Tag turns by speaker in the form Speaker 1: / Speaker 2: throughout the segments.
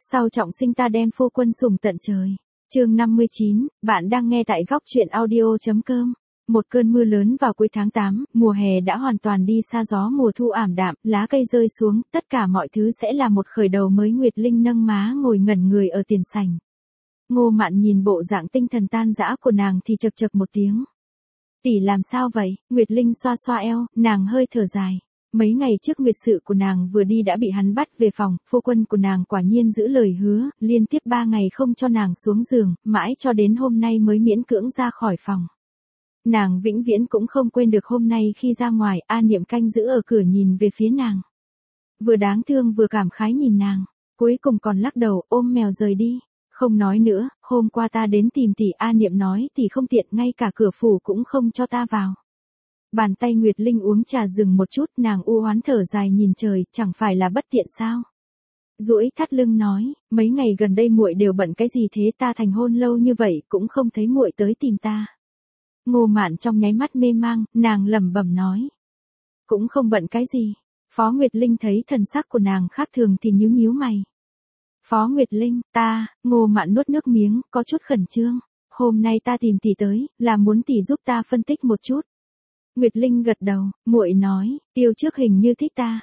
Speaker 1: Sau trọng sinh ta đem phu quân sủng tận trời. Chương 59, bạn đang nghe tại góc truyện audio.com. Một cơn mưa lớn vào cuối tháng 8, mùa hè đã hoàn toàn đi xa, gió mùa thu ảm đạm, lá cây rơi xuống, tất cả mọi thứ sẽ là một khởi đầu mới. Nguyệt Linh nâng má ngồi ngẩn người ở tiền sảnh. Ngô Mạn nhìn bộ dạng tinh thần tan rã của nàng thì chậc chậc một tiếng. Tỷ làm sao vậy? Nguyệt Linh xoa xoa eo, nàng hơi thở dài. Mấy ngày trước nguyệt sự của nàng vừa đi đã bị hắn bắt về phòng, phu quân của nàng quả nhiên giữ lời hứa, liên tiếp 3 ngày không cho nàng xuống giường, mãi cho đến hôm nay mới miễn cưỡng ra khỏi phòng. Nàng vĩnh viễn cũng không quên được hôm nay khi ra ngoài, A Niệm canh giữ ở cửa nhìn về phía nàng. Vừa đáng thương vừa cảm khái nhìn nàng, cuối cùng còn lắc đầu ôm mèo rời đi. Không nói nữa, hôm qua ta đến tìm tỷ, A Niệm nói tỷ không tiện, ngay cả cửa phủ cũng không cho ta vào. Bàn tay Nguyệt Linh uống trà dừng một chút, nàng u oán thở dài nhìn trời, chẳng phải là bất tiện sao? Duỗi thắt lưng nói, mấy ngày gần đây muội đều bận cái gì thế, ta thành hôn lâu như vậy cũng không thấy muội tới tìm ta. Ngô Mạn trong nháy mắt mê mang, nàng lẩm bẩm nói, cũng không bận cái gì. Phó Nguyệt Linh thấy thần sắc của nàng khác thường thì nhíu nhíu mày. Phó Nguyệt Linh, Ngô Mạn nuốt nước miếng, có chút khẩn trương. Hôm nay ta tìm tỷ tới, là muốn tỷ giúp ta phân tích một chút. Nguyệt Linh gật đầu, muội nói, Tiêu Trước hình như thích ta.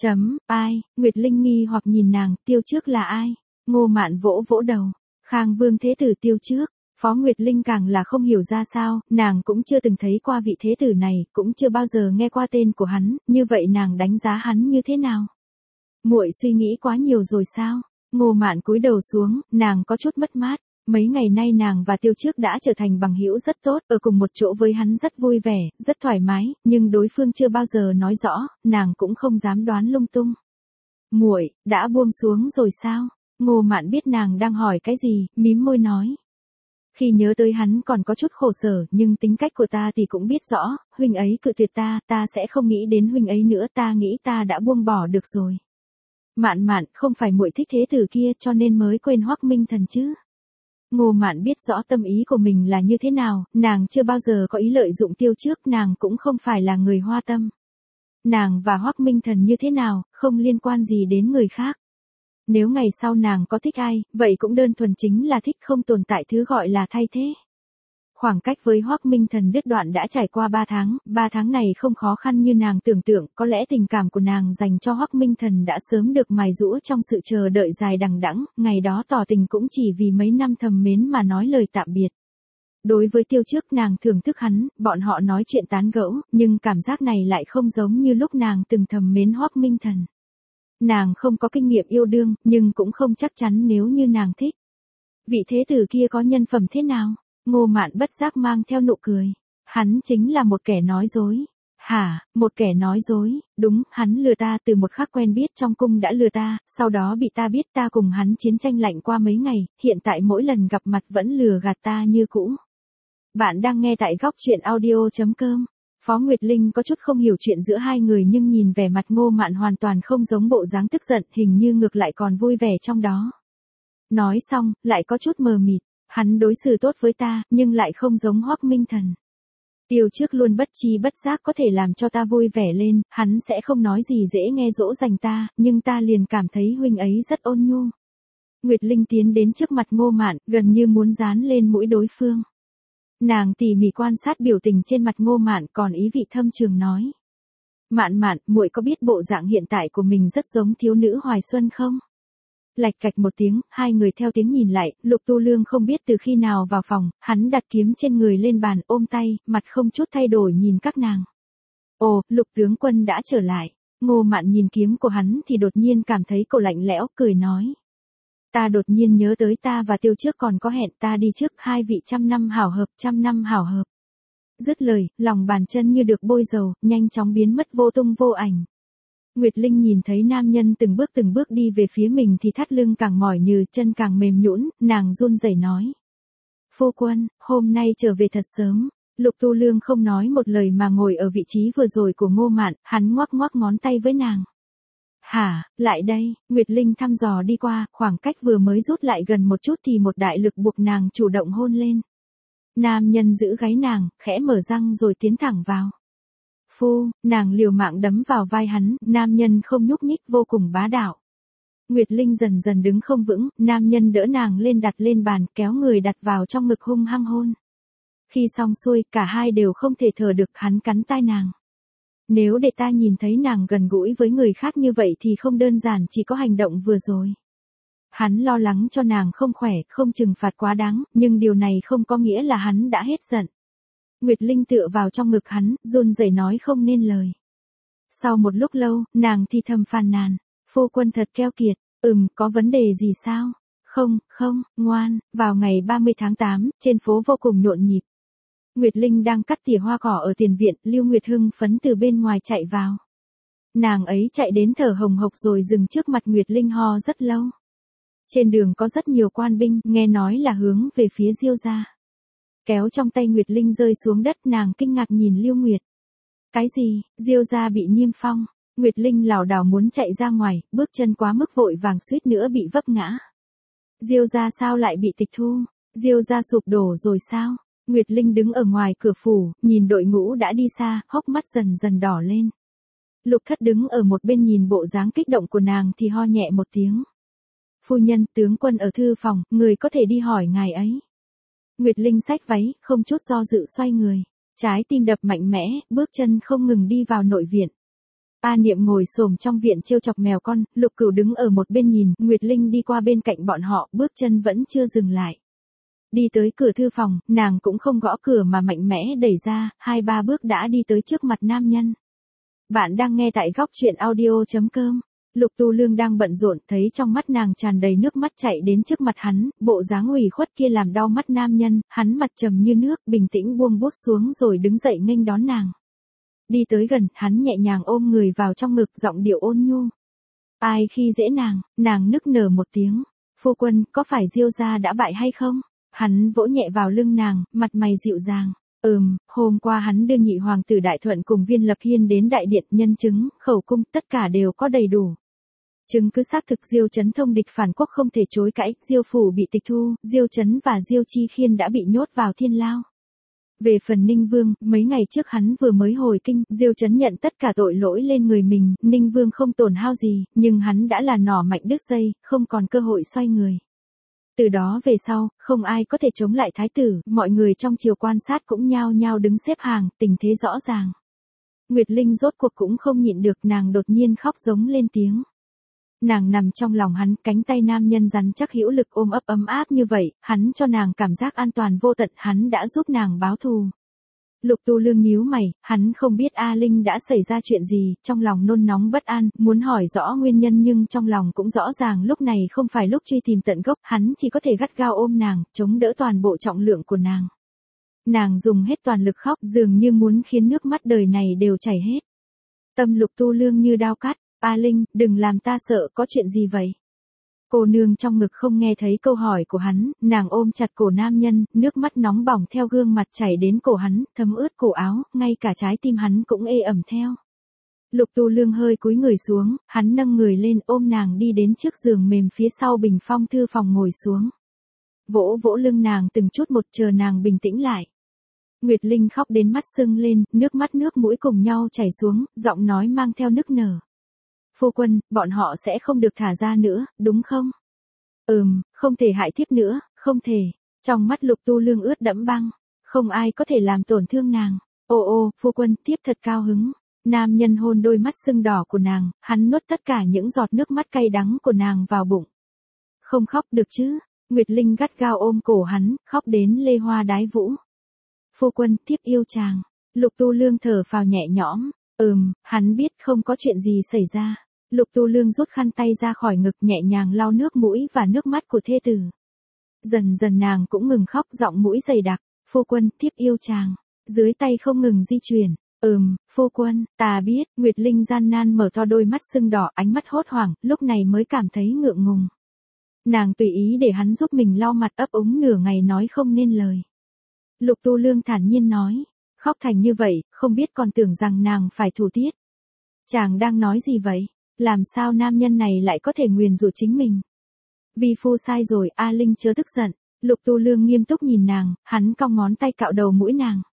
Speaker 1: Ai? Nguyệt Linh nghi hoặc nhìn nàng, Tiêu Trước là ai? Ngô Mạn vỗ vỗ đầu, Khang Vương Thế Tử Tiêu Trước. Phó Nguyệt Linh càng là không hiểu ra sao, nàng cũng chưa từng thấy qua vị thế tử này, cũng chưa bao giờ nghe qua tên của hắn, như vậy nàng đánh giá hắn như thế nào? Muội suy nghĩ quá nhiều rồi sao? Ngô Mạn cúi đầu xuống, nàng có chút mất mát. Mấy ngày nay nàng và Tiêu Trước đã trở thành bằng hữu rất tốt, ở cùng một chỗ với hắn rất vui vẻ, rất thoải mái, nhưng đối phương chưa bao giờ nói rõ, nàng cũng không dám đoán lung tung. Muội, đã buông xuống rồi sao? Ngô Mạn biết nàng đang hỏi cái gì, mím môi nói. Khi nhớ tới hắn còn có chút khổ sở, nhưng tính cách của ta thì cũng biết rõ, huynh ấy cự tuyệt ta sẽ không nghĩ đến huynh ấy nữa, ta nghĩ ta đã buông bỏ được rồi. Mạn, không phải muội thích thế tử kia cho nên mới quên Hoắc Minh Thần chứ? Ngô Mạn biết rõ tâm ý của mình là như thế nào, nàng chưa bao giờ có ý lợi dụng Tiêu Trước, nàng cũng không phải là người hoa tâm. Nàng và Hoắc Minh Thần như thế nào, không liên quan gì đến người khác. Nếu ngày sau nàng có thích ai, vậy cũng đơn thuần chính là thích, không tồn tại thứ gọi là thay thế. Khoảng cách với Hoắc Minh Thần đứt đoạn đã trải qua 3 tháng, 3 tháng này không khó khăn như nàng tưởng tượng, có lẽ tình cảm của nàng dành cho Hoắc Minh Thần đã sớm được mài giũa trong sự chờ đợi dài đằng đẵng, ngày đó tỏ tình cũng chỉ vì mấy năm thầm mến mà nói lời tạm biệt. Đối với Tiêu Trước nàng thưởng thức hắn, bọn họ nói chuyện tán gẫu, nhưng cảm giác này lại không giống như lúc nàng từng thầm mến Hoắc Minh Thần. Nàng không có kinh nghiệm yêu đương, nhưng cũng không chắc chắn nếu như nàng thích. Vị thế tử kia có nhân phẩm thế nào? Ngô Mạn bất giác mang theo nụ cười. Hắn chính là một kẻ nói dối. Hả, một kẻ nói dối? Đúng, hắn lừa ta, từ một khắc quen biết trong cung đã lừa ta, sau đó bị ta biết, ta cùng hắn chiến tranh lạnh qua mấy ngày, hiện tại mỗi lần gặp mặt vẫn lừa gạt ta như cũ. Bạn đang nghe tại góc truyện audio.com. Phó Nguyệt Linh có chút không hiểu chuyện giữa hai người, nhưng nhìn vẻ mặt Ngô Mạn hoàn toàn không giống bộ dáng tức giận, hình như ngược lại còn vui vẻ trong đó. Nói xong, lại có chút mờ mịt. Hắn đối xử tốt với ta, nhưng lại không giống Hoắc Minh Thần. Tiêu Trước luôn bất chi bất giác có thể làm cho ta vui vẻ lên, hắn sẽ không nói gì dễ nghe dỗ dành ta, nhưng ta liền cảm thấy huynh ấy rất ôn nhu. Nguyệt Linh tiến đến trước mặt Ngô Mạn, gần như muốn dán lên mũi đối phương. Nàng tỉ mỉ quan sát biểu tình trên mặt Ngô Mạn, còn ý vị thâm trường nói. Mạn, muội có biết bộ dạng hiện tại của mình rất giống thiếu nữ hoài xuân không? Lạch cạch một tiếng, hai người theo tiếng nhìn lại, Lục Tu Lương không biết từ khi nào vào phòng, hắn đặt kiếm trên người lên bàn, ôm tay, mặt không chút thay đổi nhìn các nàng. Ồ, Lục tướng quân đã trở lại. Ngô Mạn nhìn kiếm của hắn thì đột nhiên cảm thấy cổ lạnh lẽo, cười nói. Ta đột nhiên nhớ tới ta và Tiêu Trước còn có hẹn, ta đi trước, hai vị 100 năm hảo hợp, 100 năm hảo hợp. Dứt lời, lòng bàn chân như được bôi dầu, nhanh chóng biến mất vô tung vô ảnh. Nguyệt Linh nhìn thấy nam nhân từng bước đi về phía mình thì thắt lưng càng mỏi nhừ, chân càng mềm nhũn, nàng run rẩy nói. Phu quân, hôm nay trở về thật sớm. Lục Tu Lương không nói một lời mà ngồi ở vị trí vừa rồi của Ngô Mạn, hắn ngoắc ngón tay với nàng. Hả, lại đây, Nguyệt Linh thăm dò đi qua, khoảng cách vừa mới rút lại gần một chút thì một đại lực buộc nàng chủ động hôn lên. Nam nhân giữ gáy nàng, khẽ mở răng rồi tiến thẳng vào. Nàng liều mạng đấm vào vai hắn, nam nhân không nhúc nhích, vô cùng bá đạo. Nguyệt Linh dần dần đứng không vững, nam nhân đỡ nàng lên đặt lên bàn, kéo người đặt vào trong ngực hung hăng hôn. Khi xong xuôi, cả hai đều không thể thở được, hắn cắn tai nàng. Nếu để ta nhìn thấy nàng gần gũi với người khác như vậy thì không đơn giản chỉ có hành động vừa rồi. Hắn lo lắng cho nàng không khỏe, không trừng phạt quá đáng, nhưng điều này không có nghĩa là hắn đã hết giận. Nguyệt Linh tựa vào trong ngực hắn, run rẩy nói không nên lời. Sau một lúc lâu, nàng thì thầm phàn nàn, phu quân thật keo kiệt, có vấn đề gì sao? Không, ngoan, vào ngày 30 tháng 8, trên phố vô cùng nhộn nhịp. Nguyệt Linh đang cắt tỉa hoa cỏ ở tiền viện, Lưu Nguyệt hưng phấn từ bên ngoài chạy vào. Nàng ấy chạy đến thở hồng hộc rồi dừng trước mặt Nguyệt Linh ho rất lâu. Trên đường có rất nhiều quan binh, nghe nói là hướng về phía Diêu gia. Kéo trong tay Nguyệt Linh rơi xuống đất, nàng kinh ngạc nhìn Lưu Nguyệt. Cái gì, Diêu gia bị niêm phong? Nguyệt Linh lảo đảo muốn chạy ra ngoài, bước chân quá mức vội vàng suýt nữa bị vấp ngã. Diêu gia sao lại bị tịch thu? Diêu gia sụp đổ rồi sao? Nguyệt Linh đứng ở ngoài cửa phủ, nhìn đội ngũ đã đi xa, hốc mắt dần dần đỏ lên. Lục Thất đứng ở một bên nhìn bộ dáng kích động của nàng thì ho nhẹ một tiếng. Phu nhân, tướng quân ở thư phòng, người có thể đi hỏi ngài ấy. Nguyệt Linh xách váy, không chút do dự xoay người. Trái tim đập mạnh mẽ, bước chân không ngừng đi vào nội viện. A Niệm ngồi xổm trong viện trêu chọc mèo con, Lục Cửu đứng ở một bên nhìn, Nguyệt Linh đi qua bên cạnh bọn họ, bước chân vẫn chưa dừng lại. Đi tới cửa thư phòng, nàng cũng không gõ cửa mà mạnh mẽ đẩy ra, 2-3 bước đã đi tới trước mặt nam nhân. Bạn đang nghe tại góc truyện audio.com. Lục Tu Lương đang bận rộn, thấy trong mắt nàng tràn đầy nước mắt chạy đến trước mặt hắn, bộ dáng ủy khuất kia làm đau mắt nam nhân, hắn mặt trầm như nước, bình tĩnh buông bút xuống rồi đứng dậy nghênh đón nàng. Đi tới gần, hắn nhẹ nhàng ôm người vào trong ngực, giọng điệu ôn nhu. Ai khi dễ nàng nức nở một tiếng. Phu quân, có phải Diêu gia đã bại hay không? Hắn vỗ nhẹ vào lưng nàng, mặt mày dịu dàng. Hôm qua hắn đưa nhị hoàng tử Đại Thuận cùng Viên Lập Hiên đến đại điện, nhân chứng, khẩu cung, tất cả đều có đầy đủ. Chứng cứ xác thực Diêu Chấn thông địch phản quốc không thể chối cãi, Diêu phủ bị tịch thu, Diêu Chấn và Diêu Chi Khiên đã bị nhốt vào thiên lao. Về phần Ninh Vương, mấy ngày trước hắn vừa mới hồi kinh, Diêu Chấn nhận tất cả tội lỗi lên người mình, Ninh Vương không tổn hao gì, nhưng hắn đã là nỏ mạnh đứt dây, không còn cơ hội xoay người. Từ đó về sau, không ai có thể chống lại thái tử, mọi người trong triều quan sát cũng nhao nhao đứng xếp hàng, tình thế rõ ràng. Nguyệt Linh rốt cuộc cũng không nhịn được, nàng đột nhiên khóc giống lên tiếng. Nàng nằm trong lòng hắn, cánh tay nam nhân rắn chắc hữu lực ôm ấp ấm áp như vậy, hắn cho nàng cảm giác an toàn vô tận, hắn đã giúp nàng báo thù. Lục Tu Lương nhíu mày, hắn không biết A Linh đã xảy ra chuyện gì, trong lòng nôn nóng bất an, muốn hỏi rõ nguyên nhân nhưng trong lòng cũng rõ ràng lúc này không phải lúc truy tìm tận gốc, hắn chỉ có thể gắt gao ôm nàng, chống đỡ toàn bộ trọng lượng của nàng. Nàng dùng hết toàn lực khóc, dường như muốn khiến nước mắt đời này đều chảy hết. Tâm Lục Tu Lương như đao cắt. A Linh, đừng làm ta sợ, có chuyện gì vậy? Cô nương trong ngực không nghe thấy câu hỏi của hắn, nàng ôm chặt cổ nam nhân, nước mắt nóng bỏng theo gương mặt chảy đến cổ hắn, thấm ướt cổ áo, ngay cả trái tim hắn cũng ê ẩm theo. Lục Tu Lương hơi cúi người xuống, hắn nâng người lên ôm nàng đi đến trước giường mềm phía sau bình phong thư phòng ngồi xuống. Vỗ vỗ lưng nàng từng chút một chờ nàng bình tĩnh lại. Nguyệt Linh khóc đến mắt sưng lên, nước mắt nước mũi cùng nhau chảy xuống, giọng nói mang theo nức nở. Phu quân, bọn họ sẽ không được thả ra nữa, đúng không? Không thể hại thiếp nữa, không thể. Trong mắt Lục Tu Lương ướt đẫm băng, không ai có thể làm tổn thương nàng. Phu quân, thiếp thật cao hứng. Nam nhân hôn đôi mắt sưng đỏ của nàng, hắn nuốt tất cả những giọt nước mắt cay đắng của nàng vào bụng. Không khóc được chứ? Nguyệt Linh gắt gao ôm cổ hắn, khóc đến lê hoa đái vũ. Phu quân, thiếp yêu chàng. Lục Tu Lương thở phào nhẹ nhõm. Hắn biết không có chuyện gì xảy ra. Lục Tu Lương rút khăn tay ra khỏi ngực nhẹ nhàng lau nước mũi và nước mắt của thê tử. Dần dần nàng cũng ngừng khóc, giọng mũi dày đặc. Phu quân, thiếp yêu chàng. Dưới tay không ngừng di chuyển. Phu quân, ta biết. Nguyệt Linh gian nan mở to đôi mắt sưng đỏ, ánh mắt hốt hoảng, lúc này mới cảm thấy ngượng ngùng. Nàng tùy ý để hắn giúp mình lau mặt, ấp úng nửa ngày nói không nên lời. Lục Tu Lương thản nhiên nói. Khóc thành như vậy, không biết còn tưởng rằng nàng phải thủ tiết. Chàng đang nói gì vậy? Làm sao nam nhân này lại có thể nguyền rủa chính mình? Vi phu sai rồi, A Linh chớ tức giận. Lục Tu Lương nghiêm túc nhìn nàng, hắn cong ngón tay cạo đầu mũi nàng.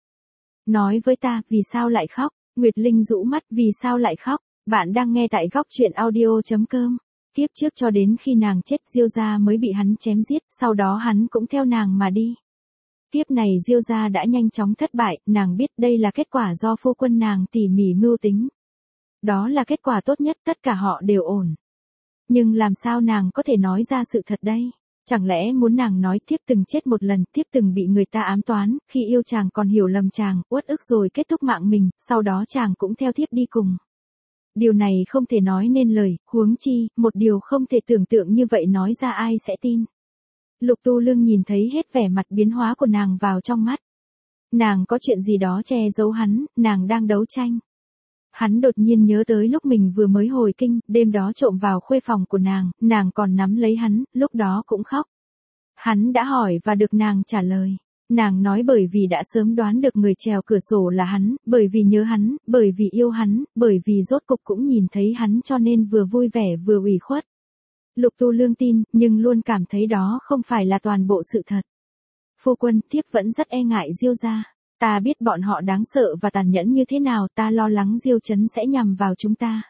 Speaker 1: Nói với ta, vì sao lại khóc? Nguyệt Linh rũ mắt, vì sao lại khóc? Bạn đang nghe tại góc truyện audio.com. Kiếp trước cho đến khi nàng chết Diêu gia mới bị hắn chém giết, sau đó hắn cũng theo nàng mà đi. Kiếp này Diêu gia đã nhanh chóng thất bại, nàng biết đây là kết quả do phu quân nàng tỉ mỉ mưu tính. Đó là kết quả tốt nhất, tất cả họ đều ổn. Nhưng làm sao nàng có thể nói ra sự thật đây? Chẳng lẽ muốn nàng nói thiếp từng chết một lần, thiếp từng bị người ta ám toán, khi yêu chàng còn hiểu lầm chàng, uất ức rồi kết thúc mạng mình, sau đó chàng cũng theo thiếp đi cùng. Điều này không thể nói nên lời, huống chi, một điều không thể tưởng tượng như vậy nói ra ai sẽ tin. Lục Tu Lương nhìn thấy hết vẻ mặt biến hóa của nàng vào trong mắt. Nàng có chuyện gì đó che giấu hắn, nàng đang đấu tranh. Hắn đột nhiên nhớ tới lúc mình vừa mới hồi kinh, đêm đó trộm vào khuê phòng của nàng còn nắm lấy hắn, lúc đó cũng khóc. Hắn đã hỏi và được nàng trả lời. Nàng nói bởi vì đã sớm đoán được người trèo cửa sổ là hắn, bởi vì nhớ hắn, bởi vì yêu hắn, bởi vì rốt cục cũng nhìn thấy hắn cho nên vừa vui vẻ vừa ủy khuất. Lục Tu Lương tin, nhưng luôn cảm thấy đó không phải là toàn bộ sự thật. Phu quân, thiếp vẫn rất e ngại Diêu gia. Ta biết bọn họ đáng sợ và tàn nhẫn như thế nào, ta lo lắng Diêu Trấn sẽ nhằm vào chúng ta.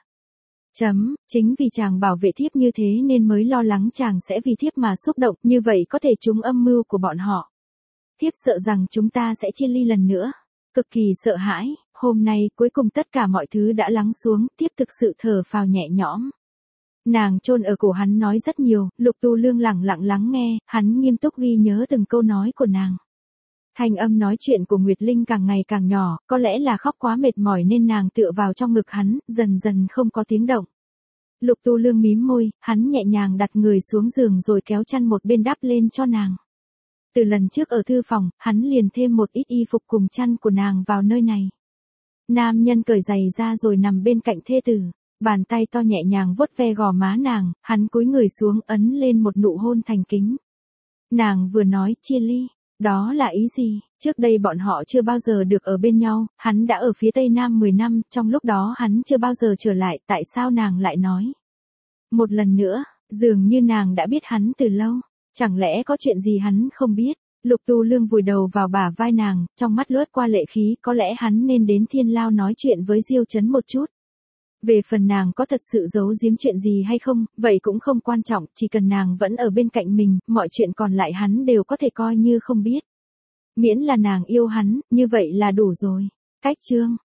Speaker 1: Chính vì chàng bảo vệ thiếp như thế nên mới lo lắng chàng sẽ vì thiếp mà xúc động, như vậy có thể trúng âm mưu của bọn họ. Thiếp sợ rằng chúng ta sẽ chia ly lần nữa. Cực kỳ sợ hãi, hôm nay cuối cùng tất cả mọi thứ đã lắng xuống, thiếp thực sự thở phào nhẹ nhõm. Nàng chôn ở cổ hắn nói rất nhiều, Lục Tu Lương lặng lặng lắng nghe, hắn nghiêm túc ghi nhớ từng câu nói của nàng. Thanh âm nói chuyện của Nguyệt Linh càng ngày càng nhỏ, có lẽ là khóc quá mệt mỏi nên nàng tựa vào trong ngực hắn, dần dần không có tiếng động. Lục Tu Lương mím môi, hắn nhẹ nhàng đặt người xuống giường rồi kéo chăn một bên đắp lên cho nàng. Từ lần trước ở thư phòng, hắn liền thêm một ít y phục cùng chăn của nàng vào nơi này. Nam nhân cởi giày ra rồi nằm bên cạnh thê tử, bàn tay to nhẹ nhàng vuốt ve gò má nàng, hắn cúi người xuống ấn lên một nụ hôn thành kính. Nàng vừa nói chia ly. Đó là ý gì? Trước đây bọn họ chưa bao giờ được ở bên nhau, hắn đã ở phía Tây Nam 10 năm, trong lúc đó hắn chưa bao giờ trở lại, tại sao nàng lại nói? Một lần nữa, dường như nàng đã biết hắn từ lâu, chẳng lẽ có chuyện gì hắn không biết? Lục Tu Lương vùi đầu vào bả vai nàng, trong mắt lướt qua lệ khí, có lẽ hắn nên đến Thiên Lao nói chuyện với Diêu Trấn một chút. Về phần nàng có thật sự giấu giếm chuyện gì hay không, vậy cũng không quan trọng, chỉ cần nàng vẫn ở bên cạnh mình, mọi chuyện còn lại hắn đều có thể coi như không biết. Miễn là nàng yêu hắn, như vậy là đủ rồi. Cách chương